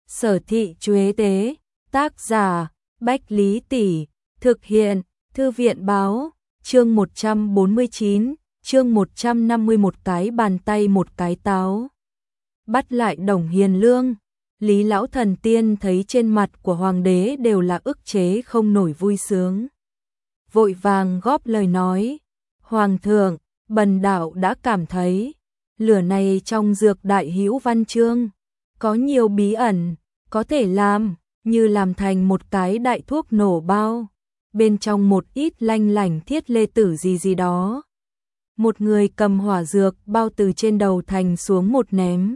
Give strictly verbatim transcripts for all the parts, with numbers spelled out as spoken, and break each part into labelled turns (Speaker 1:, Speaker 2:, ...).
Speaker 1: Sở Thị Chuế Tế, tác giả, Bách Lý Tỷ, thực hiện, Thư viện Báo, chương một trăm bốn mươi chín, chương một trăm năm mươi một cái bàn tay một cái táo. Bắt lại Đồng Hiền Lương, Lý Lão Thần Tiên thấy trên mặt của Hoàng đế đều là ức chế không nổi vui sướng. Vội vàng góp lời nói, Hoàng thượng, bần đạo đã cảm thấy, lửa này trong dược đại hữu văn chương, có nhiều bí ẩn, có thể làm, như làm thành một cái đại thuốc nổ bao, bên trong một ít lanh lảnh thiết lê tử gì gì đó. Một người cầm hỏa dược bao từ trên đầu thành xuống một ném.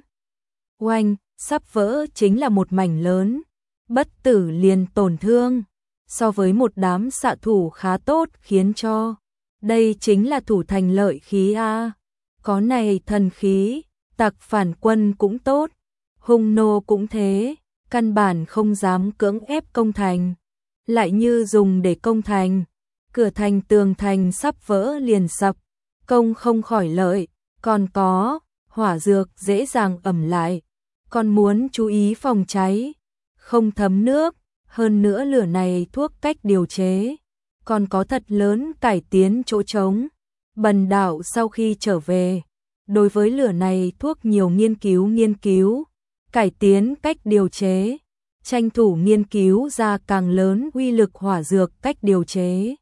Speaker 1: Oanh, sắp vỡ chính là một mảnh lớn, bất tử liền tổn thương, so với một đám xạ thủ khá tốt khiến cho, đây chính là thủ thành lợi khí a. Có này thần khí, tặc phản quân cũng tốt, hung nô cũng thế, căn bản không dám cưỡng ép công thành, lại như dùng để công thành, cửa thành tường thành sắp vỡ liền sập, công không khỏi lợi, còn có, hỏa dược dễ dàng ẩm lại, còn muốn chú ý phòng cháy, không thấm nước, hơn nữa lửa này thuốc cách điều chế, còn có thật lớn cải tiến chỗ trống. Bần đạo sau khi trở về, đối với lửa này thuốc nhiều nghiên cứu nghiên cứu, cải tiến cách điều chế, tranh thủ nghiên cứu ra càng lớn uy lực hỏa dược cách điều chế.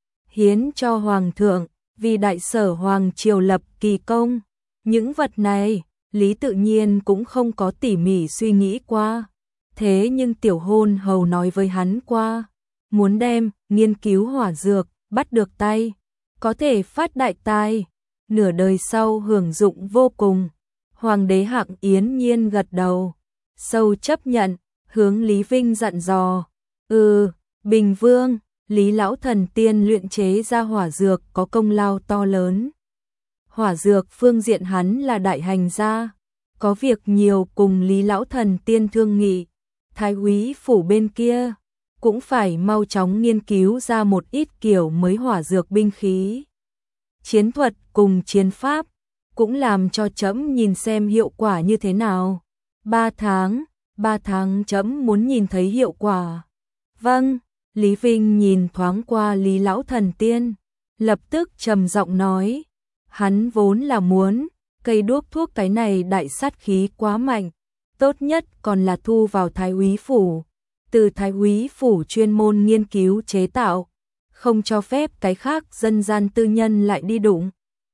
Speaker 1: Hiến cho Hoàng thượng, vì đại sở Hoàng triều lập kỳ công, những vật này, Lý tự nhiên cũng không có tỉ mỉ suy nghĩ qua. Thế nhưng tiểu hôn hầu nói với hắn qua, muốn đem, nghiên cứu hỏa dược, bắt được tay, có thể phát đại tài, nửa đời sau hưởng dụng vô cùng. Hoàng đế Hạng Yến Nhiên gật đầu, sâu chấp nhận, hướng Lý Vinh dặn dò, ừ, Bình Vương, Lý Lão Thần Tiên luyện chế ra hỏa dược có công lao to lớn. Hỏa dược phương diện hắn là đại hành gia, có việc nhiều cùng Lý Lão Thần Tiên thương nghị, Thái úy phủ bên kia cũng phải mau chóng nghiên cứu ra một ít kiểu mới hỏa dược binh khí. Chiến thuật cùng chiến pháp cũng làm cho trẫm nhìn xem hiệu quả như thế nào. Ba tháng, ba tháng trẫm muốn nhìn thấy hiệu quả. Vâng, Lý Vinh nhìn thoáng qua Lý Lão Thần Tiên, lập tức trầm giọng nói, hắn vốn là muốn, cây đuốc thuốc cái này đại sát khí quá mạnh, tốt nhất còn là thu vào Thái úy phủ, từ Thái úy phủ chuyên môn nghiên cứu chế tạo, không cho phép cái khác dân gian tư nhân lại đi đụng.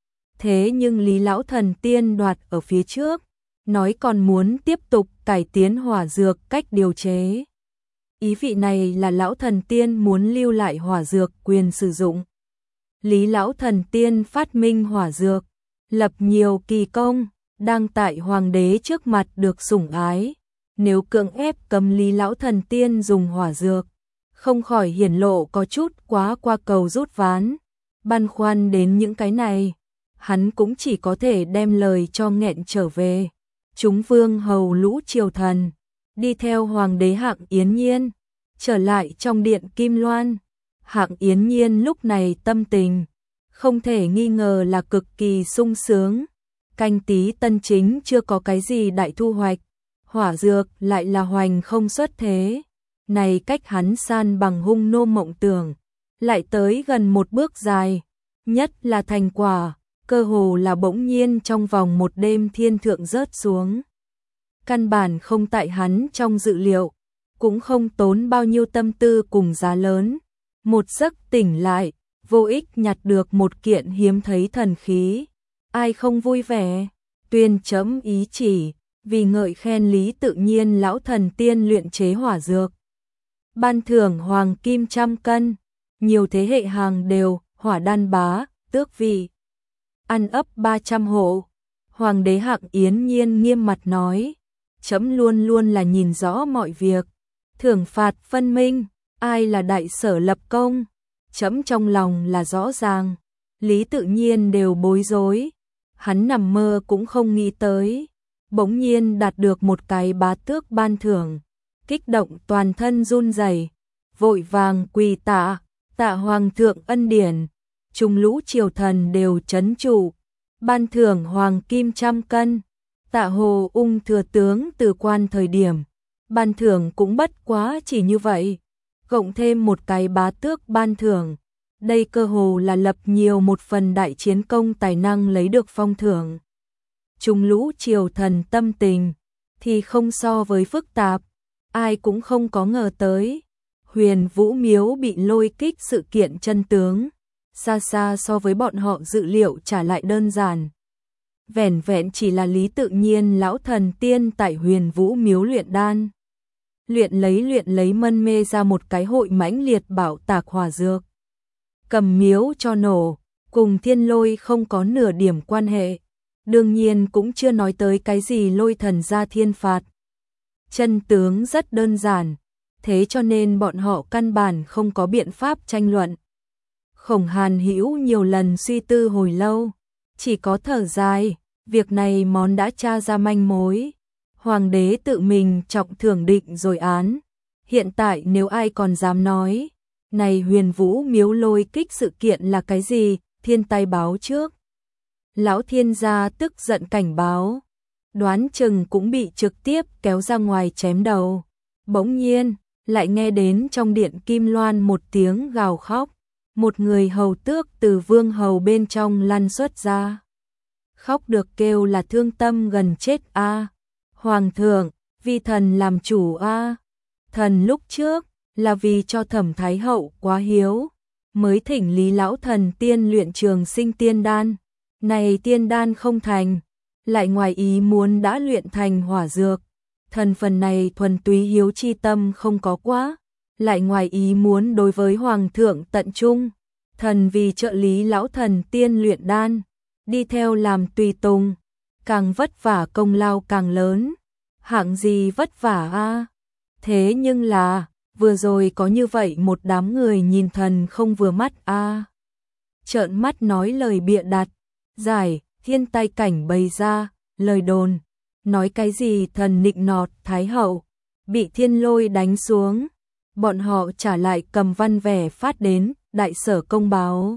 Speaker 1: Thế nhưng Lý Lão Thần Tiên đoạt ở phía trước, nói còn muốn tiếp tục cải tiến hỏa dược cách điều chế. Ý vị này là Lão Thần Tiên muốn lưu lại hỏa dược quyền sử dụng. Lý Lão Thần Tiên phát minh hỏa dược, lập nhiều kỳ công, đang tại Hoàng đế trước mặt được sủng ái. Nếu cưỡng ép cấm Lý Lão Thần Tiên dùng hỏa dược, không khỏi hiển lộ có chút quá qua cầu rút ván. Băn khoăn đến những cái này, hắn cũng chỉ có thể đem lời cho nghẹn trở về. Chúng vương hầu lũ triều thần, đi theo Hoàng đế Hạng Yến Nhiên, trở lại trong điện Kim Loan. Hạng Yến Nhiên lúc này tâm tình, không thể nghi ngờ là cực kỳ sung sướng. Canh Tý Tân Chính chưa có cái gì đại thu hoạch, hỏa dược lại là hoành không xuất thế. Này cách hắn san bằng hung nô mộng tưởng, lại tới gần một bước dài, nhất là thành quả, cơ hồ là bỗng nhiên trong vòng một đêm thiên thượng rớt xuống. Căn bản không tại hắn trong dự liệu, cũng không tốn bao nhiêu tâm tư cùng giá lớn. Một giấc tỉnh lại, vô ích nhặt được một kiện hiếm thấy thần khí. Ai không vui vẻ, tuyên chấm ý chỉ, vì ngợi khen Lý tự nhiên Lão Thần Tiên luyện chế hỏa dược. Ban thưởng hoàng kim trăm cân, nhiều thế hệ hàng đều, hỏa đan bá, tước vị. Ăn ấp ba trăm hộ. Hoàng đế Hạng Yến Nhiên nghiêm mặt nói, chấm luôn luôn là nhìn rõ mọi việc, thưởng phạt phân minh, ai là đại sở lập công, chấm trong lòng là rõ ràng. Lý tự nhiên đều bối rối, hắn nằm mơ cũng không nghĩ tới, bỗng nhiên đạt được một cái bá tước ban thưởng, kích động toàn thân run rẩy, vội vàng quỳ tạ, tạ hoàng thượng ân điển. Chúng lũ triều thần đều trấn trụ, ban thưởng hoàng kim trăm cân. Tạ Hồ Ung thừa tướng từ quan thời điểm, ban thưởng cũng bất quá chỉ như vậy, cộng thêm một cái bá tước ban thưởng. Đây cơ hồ là lập nhiều một phần đại chiến công tài năng lấy được phong thưởng. Trung lũ triều thần tâm tình thì không so với phức tạp, ai cũng không có ngờ tới. Huyền Vũ Miếu bị lôi kích sự kiện chân tướng, xa xa so với bọn họ dự liệu trả lại đơn giản. Vẻn vẹn chỉ là Lý Tự Nhiên lão thần tiên tại Huyền Vũ Miếu luyện đan. Luyện lấy luyện lấy mân mê ra một cái hội mãnh liệt bảo tạc hỏa dược. Cầm miếu cho nổ, cùng thiên lôi không có nửa điểm quan hệ. Đương nhiên cũng chưa nói tới cái gì lôi thần ra thiên phạt. Chân tướng rất đơn giản, thế cho nên bọn họ căn bản không có biện pháp tranh luận. Khổng Hàn Hữu nhiều lần suy tư hồi lâu, chỉ có thở dài, việc này món đã tra ra manh mối. Hoàng đế tự mình trọng thưởng định rồi án. Hiện tại nếu ai còn dám nói, này Huyền Vũ Miếu lôi kích sự kiện là cái gì, thiên tai báo trước. Lão thiên gia tức giận cảnh báo, đoán chừng cũng bị trực tiếp kéo ra ngoài chém đầu. Bỗng nhiên, lại nghe đến trong điện Kim Loan một tiếng gào khóc, một người hầu tước từ vương hầu bên trong lăn xuất ra. Khóc được kêu là thương tâm gần chết a. À. Hoàng thượng, vì thần làm chủ a. À. Thần lúc trước là vì cho Thẩm Thái hậu quá hiếu, mới thỉnh Lý lão thần tiên luyện trường sinh tiên đan. Này tiên đan không thành, lại ngoài ý muốn đã luyện thành hỏa dược. Thần phần này thuần túy hiếu chi tâm không có quá, lại ngoài ý muốn đối với hoàng thượng tận trung. Thần vì trợ lý lão thần tiên luyện đan, đi theo làm tùy tùng, càng vất vả công lao càng lớn. Hạng gì vất vả a? Thế nhưng là, vừa rồi có như vậy một đám người nhìn thần không vừa mắt a. Trợn mắt nói lời bịa đặt, giải, thiên tai cảnh bày ra, lời đồn, nói cái gì thần nịnh nọt Thái hậu, bị thiên lôi đánh xuống. Bọn họ trả lại cầm văn vẻ phát đến đại sở công báo.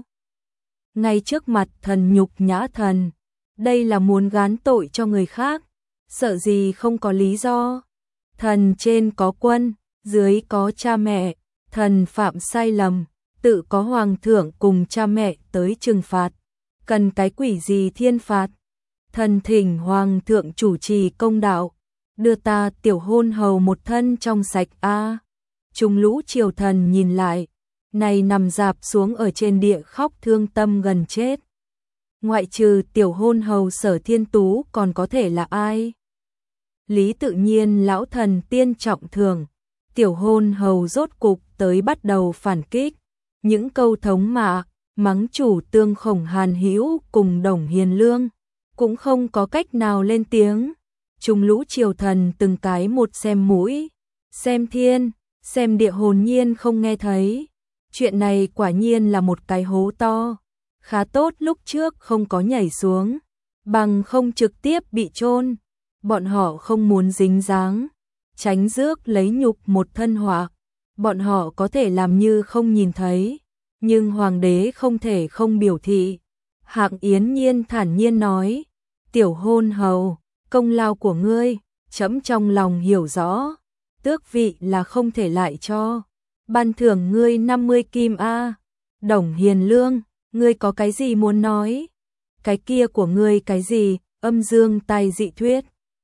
Speaker 1: Ngay trước mặt thần nhục nhã thần, đây là muốn gán tội cho người khác, sợ gì không có lý do. Thần trên có quân, dưới có cha mẹ, thần phạm sai lầm, tự có hoàng thượng cùng cha mẹ tới trừng phạt. Cần cái quỷ gì thiên phạt? Thần thỉnh hoàng thượng chủ trì công đạo, đưa ta tiểu hôn hầu một thân trong sạch a. À. Trung lũ triều thần nhìn lại, này nằm dạp xuống ở trên địa khóc thương tâm gần chết. Ngoại trừ tiểu hôn hầu Sở Thiên Tú còn có thể là ai? Lý Tự Nhiên lão thần tiên trọng thưởng, tiểu hôn hầu rốt cục tới bắt đầu phản kích. Những câu thống mạ, mắng chủ tương Khổng Hàn Hữu cùng Đồng Hiền Lương, cũng không có cách nào lên tiếng. Trung lũ triều thần từng cái một xem mũi, xem thiên, xem địa hồn nhiên không nghe thấy. Chuyện này quả nhiên là một cái hố to. Khá tốt lúc trước không có nhảy xuống, bằng không trực tiếp bị chôn. Bọn họ không muốn dính dáng, tránh rước lấy nhục một thân họa. Bọn họ có thể làm như không nhìn thấy, nhưng hoàng đế không thể không biểu thị. Hạng Yến Nhiên thản nhiên nói, tiểu hôn hầu, công lao của ngươi, trẫm trong lòng hiểu rõ, tước vị là không thể lại cho. Ban thưởng ngươi năm mươi kim a. Đồng Hiền Lương, ngươi có cái gì muốn nói? Cái kia của ngươi cái gì? Âm dương tai dị thuyết.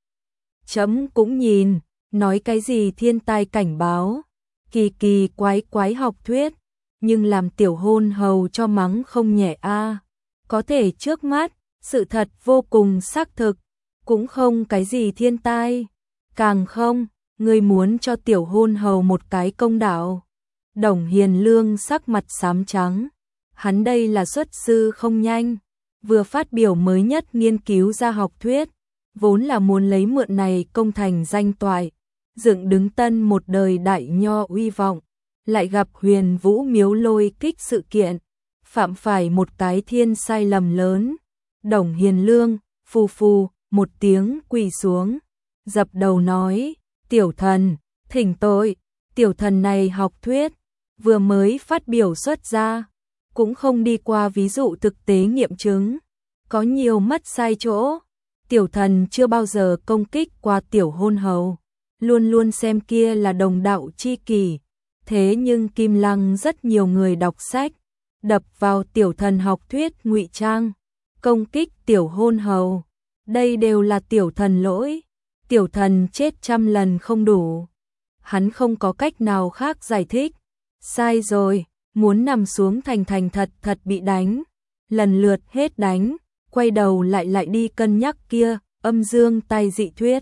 Speaker 1: Trẫm cũng nhìn, nói cái gì thiên tai cảnh báo, kỳ kỳ quái quái học thuyết, nhưng làm tiểu hôn hầu cho mắng không nhẹ a. Có thể trước mắt, sự thật vô cùng xác thực, cũng không cái gì thiên tai, càng không, ngươi muốn cho tiểu hôn hầu một cái công đạo. Đồng Hiền Lương sắc mặt xám trắng, hắn đây là xuất sư không nhanh, vừa phát biểu mới nhất nghiên cứu ra học thuyết, vốn là muốn lấy mượn này công thành danh toại, dựng đứng tân một đời đại nho uy vọng, lại gặp Huyền Vũ Miếu lôi kích sự kiện, phạm phải một cái thiên sai lầm lớn. Đồng Hiền Lương, phù phù, một tiếng quỳ xuống, dập đầu nói, tiểu thần, thỉnh tội, tiểu thần này học thuyết, vừa mới phát biểu xuất ra, cũng không đi qua ví dụ thực tế nghiệm chứng, có nhiều mất sai chỗ, tiểu thần chưa bao giờ công kích qua tiểu hôn hầu. luôn luôn xem kia là đồng đạo chi kỷ. Thế nhưng Kim Lăng rất nhiều người đọc sách, đập vào tiểu thần học thuyết ngụy trang, công kích tiểu hôn hầu. Đây đều là tiểu thần lỗi, tiểu thần chết trăm lần không đủ. Hắn không có cách nào khác giải thích. Sai rồi, muốn nằm xuống thành thành thật thật bị đánh. Lần lượt hết đánh, quay đầu lại lại đi cân nhắc kia, âm dương tay dị thuyết.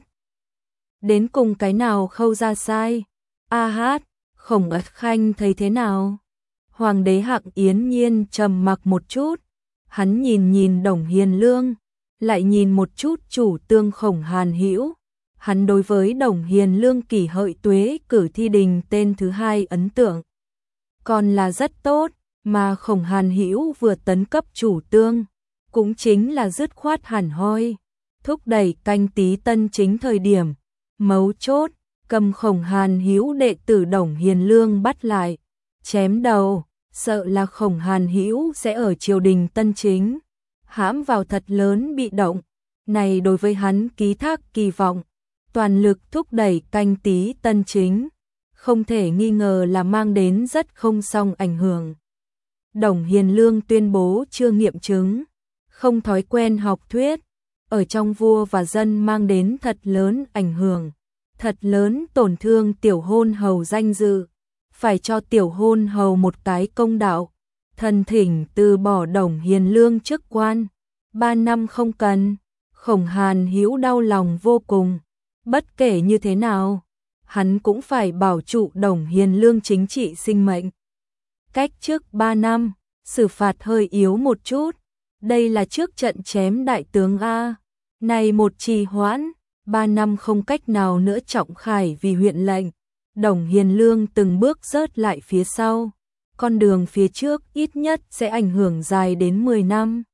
Speaker 1: Đến cùng cái nào khâu ra sai? A hát, Khổng Ất Khanh thấy thế nào? Hoàng đế Hạng Yến Nhiên trầm mặc một chút, hắn nhìn nhìn Đồng Hiền Lương, lại nhìn một chút chủ tương Khổng Hàn Hữu. Hắn đối với Đồng Hiền Lương kỷ hợi tuế cử thi đình tên thứ hai ấn tượng còn là rất tốt, mà Khổng Hàn Hữu vừa tấn cấp chủ tương, cũng chính là dứt khoát hẳn hoi, thúc đẩy canh tí tân chính thời điểm mấu chốt, cầm Khổng Hàn Hữu đệ tử Đồng Hiền Lương bắt lại, chém đầu, sợ là Khổng Hàn Hữu sẽ ở triều đình tân chính hãm vào thật lớn bị động. Này đối với hắn ký thác kỳ vọng, toàn lực thúc đẩy canh tí tân chính, không thể nghi ngờ là mang đến rất không song ảnh hưởng. Đồng Hiền Lương tuyên bố chưa nghiệm chứng, không thói quen học thuyết, ở trong vua và dân mang đến thật lớn ảnh hưởng, thật lớn tổn thương tiểu hôn hầu danh dự, phải cho tiểu hôn hầu một cái công đạo, thần thỉnh từ bỏ Đồng Hiền Lương chức quan, ba năm không cần. Khổng Hàn Hữu đau lòng vô cùng, bất kể như thế nào, hắn cũng phải bảo trụ Đồng Hiền Lương chính trị sinh mệnh. Cách trước ba năm, xử phạt hơi yếu một chút, đây là trước trận chém đại tướng A, này một trì hoãn, ba năm không cách nào nữa trọng khải vì huyện lệnh, Đồng Hiền Lương từng bước rớt lại phía sau, con đường phía trước ít nhất sẽ ảnh hưởng dài đến mười năm.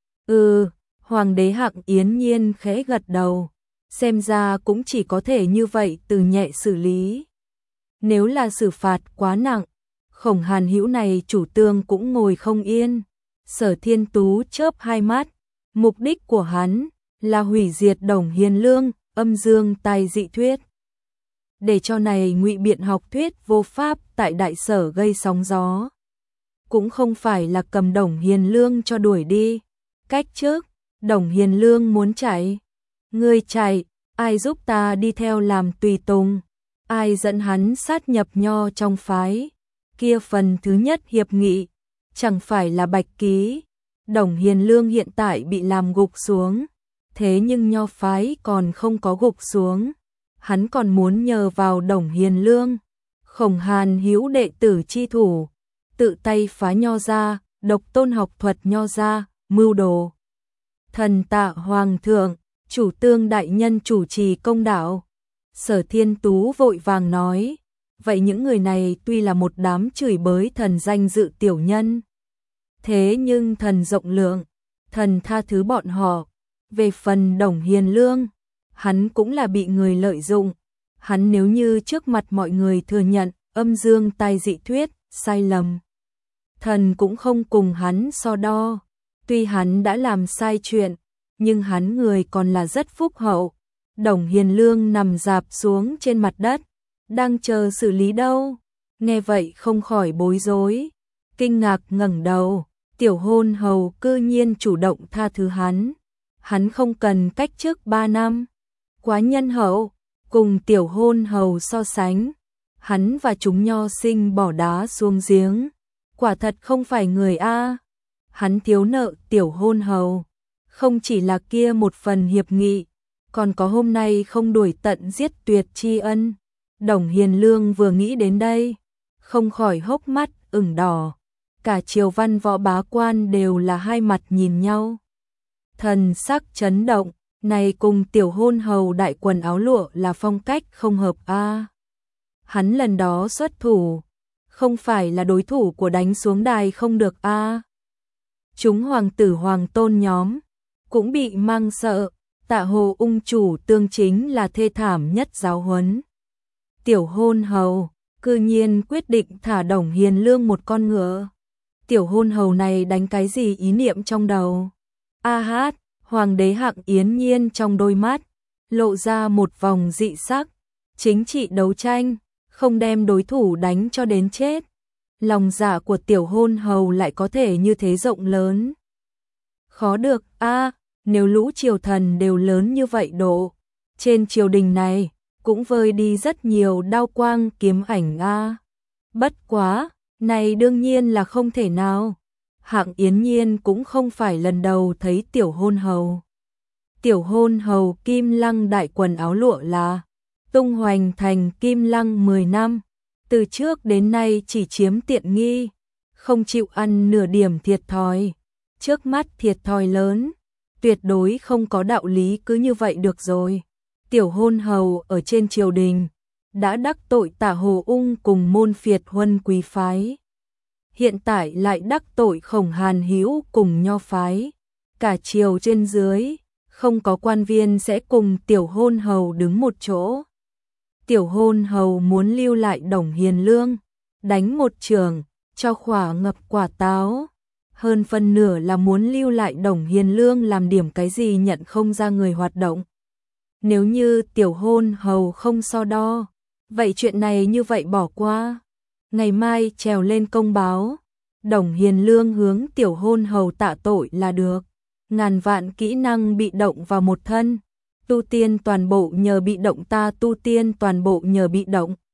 Speaker 1: Ừ, Hoàng đế Hạng Yến Nhiên khẽ gật đầu, xem ra cũng chỉ có thể như vậy từ nhẹ xử lý. Nếu là xử phạt quá nặng, Khổng Hàn Hữu này chủ tương cũng ngồi không yên. Sở Thiên Tú chớp hai mắt, mục đích của hắn là hủy diệt Đồng Hiền Lương, âm dương tài dị thuyết. Để cho này ngụy biện học thuyết vô pháp tại đại sở gây sóng gió. Cũng không phải là cầm Đồng Hiền Lương cho đuổi đi. Cách trước, Đồng Hiền Lương muốn chạy. Ngươi chạy, ai giúp ta đi theo làm tùy tùng? Ai dẫn hắn sát nhập nho trong phái? Kia phần thứ nhất hiệp nghị, chẳng phải là bạch ký. Đồng Hiền Lương hiện tại bị làm gục xuống, thế nhưng nho phái còn không có gục xuống. Hắn còn muốn nhờ vào Đồng Hiền Lương, Khổng Hàn Hữu đệ tử chi thủ, tự tay phá nho ra, độc tôn học thuật nho ra, mưu đồ. Thần tạ hoàng thượng, chủ tương đại nhân chủ trì công đạo. Sở Thiên Tú vội vàng nói, vậy những người này tuy là một đám chửi bới thần danh dự tiểu nhân, thế nhưng thần rộng lượng, thần tha thứ bọn họ. Về phần Đồng Hiền Lương, hắn cũng là bị người lợi dụng, hắn nếu như trước mặt mọi người thừa nhận âm dương tài dị thuyết, sai lầm, thần cũng không cùng hắn so đo. Tuy hắn đã làm sai chuyện, nhưng hắn người còn là rất phúc hậu. Đồng Hiền Lương nằm rạp xuống trên mặt đất, đang chờ xử lý đâu. Nghe vậy không khỏi bối rối, kinh ngạc ngẩng đầu, tiểu hôn hầu cư nhiên chủ động tha thứ hắn. Hắn không cần cách trước ba năm, quá nhân hậu, cùng tiểu hôn hầu so sánh, hắn và chúng nho sinh bỏ đá xuống giếng, quả thật không phải người A. Hắn thiếu nợ tiểu hôn hầu, không chỉ là kia một phần hiệp nghị, còn có hôm nay không đuổi tận giết tuyệt tri ân. Đồng Hiền Lương vừa nghĩ đến đây, không khỏi hốc mắt ửng đỏ, cả triều văn võ bá quan đều là hai mặt nhìn nhau. Thần sắc chấn động, này cùng tiểu hôn hầu đại quần áo lụa là phong cách không hợp a. Hắn lần đó xuất thủ, không phải là đối thủ của đánh xuống đài không được a. Chúng hoàng tử hoàng tôn nhóm cũng bị mang sợ, Tạ Hồ ung chủ tương chính là thê thảm nhất giáo huấn. Tiểu hôn hầu cư nhiên quyết định thả Đồng Hiền Lương một con ngựa. Tiểu hôn hầu này đánh cái gì ý niệm trong đầu? A hát, Hoàng đế Hạng Yến Nhiên trong đôi mắt lộ ra một vòng dị sắc, chính trị đấu tranh, không đem đối thủ đánh cho đến chết. Lòng dạ của tiểu hôn hầu lại có thể như thế rộng lớn. Khó được a, nếu lũ triều thần đều lớn như vậy độ, trên triều đình này cũng vơi đi rất nhiều đao quang kiếm ảnh a. Bất quá, này đương nhiên là không thể nào. Hạng Yến Nhiên cũng không phải lần đầu thấy tiểu hôn hầu. Tiểu hôn hầu Kim Lăng đại quần áo lụa là tung hoành thành Kim Lăng mười năm, từ trước đến nay chỉ chiếm tiện nghi, không chịu ăn nửa điểm thiệt thòi. Trước mắt thiệt thòi lớn, tuyệt đối không có đạo lý cứ như vậy được rồi. Tiểu hôn hầu ở trên triều đình đã đắc tội Tả Hồ Ung cùng môn phiệt Huân quý phái, hiện tại lại đắc tội Khổng Hàn Hữu cùng Nho phái. Cả triều trên dưới không có quan viên sẽ cùng tiểu hôn hầu đứng một chỗ. Tiểu hôn hầu muốn lưu lại Đồng Hiền Lương, đánh một trường cho khỏa ngập quả táo. Hơn phân nửa là muốn lưu lại Đồng Hiền Lương làm điểm cái gì nhận không ra người hoạt động. Nếu như tiểu hôn hầu không so đo, vậy chuyện này như vậy bỏ qua. Ngày mai trèo lên công báo, Đồng Hiền Lương hướng tiểu hôn hầu tạ tội là được. Ngàn vạn kỹ năng bị động vào một thân, tu tiên toàn bộ nhờ bị động, ta tu tiên toàn bộ nhờ bị động.